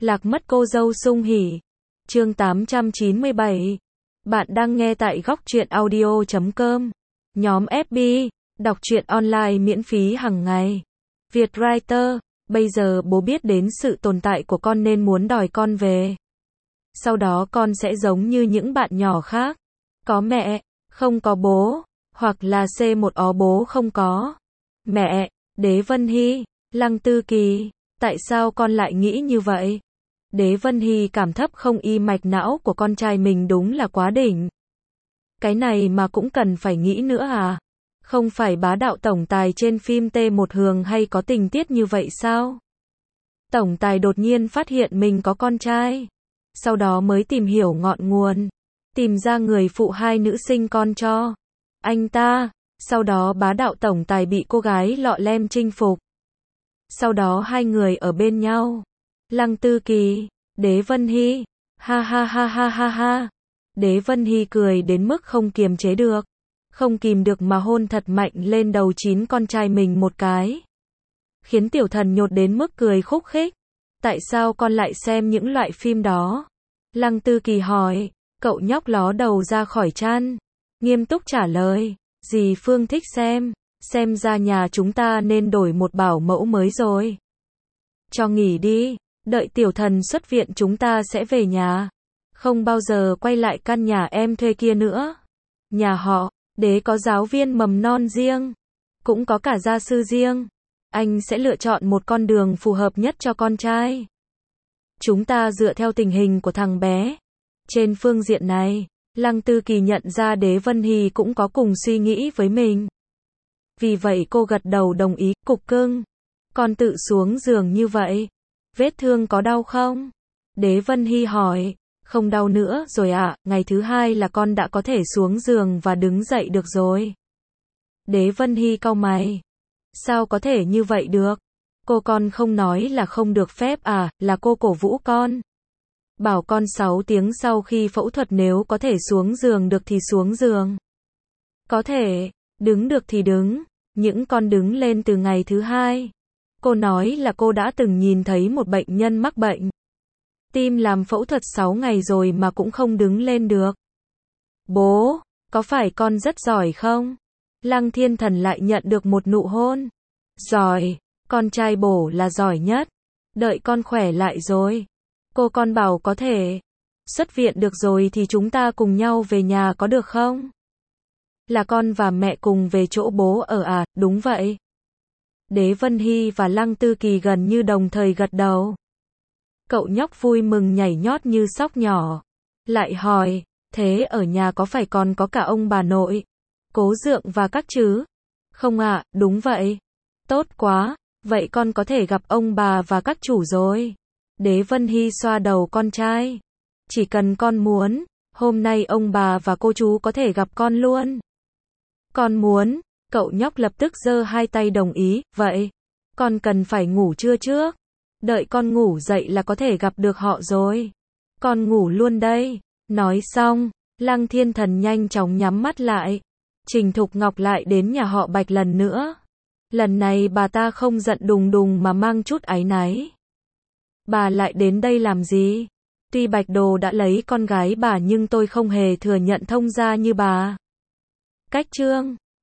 Lạc mất cô dâu sung hỉ. Chương 897. Bạn đang nghe tại góc truyện audio.com. Nhóm FB, đọc truyện online miễn phí hàng ngày. Vietwriter, bây giờ bố biết đến sự tồn tại của con nên muốn đòi con về. Sau đó con sẽ giống như những bạn nhỏ khác. Có mẹ, không có bố. Hoặc là C1 ó bố không có. Mẹ, Đế Vân Hy, Lăng Tư Kỳ, tại sao con lại nghĩ như vậy? Đế Vân Hy cảm thấp không y mạch não của con trai mình đúng là quá đỉnh. Cái này mà cũng cần phải nghĩ nữa à? Không phải bá đạo tổng tài trên phim T1 Hường hay có tình tiết như vậy sao? Tổng tài đột nhiên phát hiện mình có con trai. Sau đó mới tìm hiểu ngọn nguồn. Tìm ra người phụ hai nữ sinh con cho anh ta. Sau đó bá đạo tổng tài bị cô gái lọ lem chinh phục. Sau đó hai người ở bên nhau. Lăng Tư Kỳ, Đế Vân Hy, ha ha ha ha ha ha. Đế Vân Hy cười đến mức không kiềm chế được. Không kìm được mà hôn thật mạnh lên đầu 9 con trai mình một cái. Khiến tiểu thần nhột đến mức cười khúc khích. Tại sao con lại xem những loại phim đó? Lăng Tư Kỳ hỏi, cậu nhóc ló đầu ra khỏi chăn. Nghiêm túc trả lời, dì Phương thích xem ra nhà chúng ta nên đổi một bảo mẫu mới rồi. Cho nghỉ đi, đợi tiểu thần xuất viện chúng ta sẽ về nhà. Không bao giờ quay lại căn nhà em thuê kia nữa. Nhà họ, Đế có giáo viên mầm non riêng, cũng có cả gia sư riêng. Anh sẽ lựa chọn một con đường phù hợp nhất cho con trai. Chúng ta dựa theo tình hình của thằng bé. Trên phương diện này, Lăng Tư Kỳ nhận ra Đế Vân Hy cũng có cùng suy nghĩ với mình. Vì vậy cô gật đầu đồng ý, cục cưng. Con tự xuống giường như vậy. Vết thương có đau không? Đế Vân Hy hỏi. Không đau nữa rồi ạ, ngày thứ 2 là con đã có thể xuống giường và đứng dậy được rồi. Đế Vân Hy cau mày. Sao có thể như vậy được? Con không nói là không được phép à, là cô cổ vũ con. Bảo con 6 tiếng sau khi phẫu thuật nếu có thể xuống giường được thì xuống giường. Có thể, đứng được thì đứng, những con đứng lên từ ngày thứ 2. Cô nói là cô đã từng nhìn thấy một bệnh nhân mắc bệnh tim làm phẫu thuật 6 ngày rồi mà cũng không đứng lên được. Bố, có phải con rất giỏi không? Lăng Thiên Thần lại nhận được một nụ hôn. Giỏi, con trai bổ là giỏi nhất. Đợi con khỏe lại rồi. Con bảo có thể. Xuất viện được rồi thì chúng ta cùng nhau về nhà có được không? Là con và mẹ cùng về chỗ bố ở à, đúng vậy. Đế Vân Hy và Lăng Tư Kỳ gần như đồng thời gật đầu. Cậu nhóc vui mừng nhảy nhót như sóc nhỏ. Lại hỏi, thế ở nhà có phải còn có cả ông bà nội, Cố Dượng và các chứ? Không ạ, đúng vậy. Tốt quá, vậy con có thể gặp ông bà và các chủ rồi. Đế Vân Hy xoa đầu con trai. Chỉ cần con muốn, hôm nay ông bà và cô chú có thể gặp con luôn. Con muốn, cậu nhóc lập tức giơ hai tay đồng ý, vậy, con cần phải ngủ trưa trước. Đợi con ngủ dậy là có thể gặp được họ rồi. Con ngủ luôn đây. Nói xong, Lăng Thiên Thần nhanh chóng nhắm mắt lại. Trình Thục Ngọc lại đến nhà họ Bạch lần nữa. Lần này bà ta không giận đùng đùng mà mang chút áy náy. Bà lại đến đây làm gì? Tuy Bạch Đồ đã lấy con gái bà nhưng tôi không hề thừa nhận thông gia như bà. Cách chương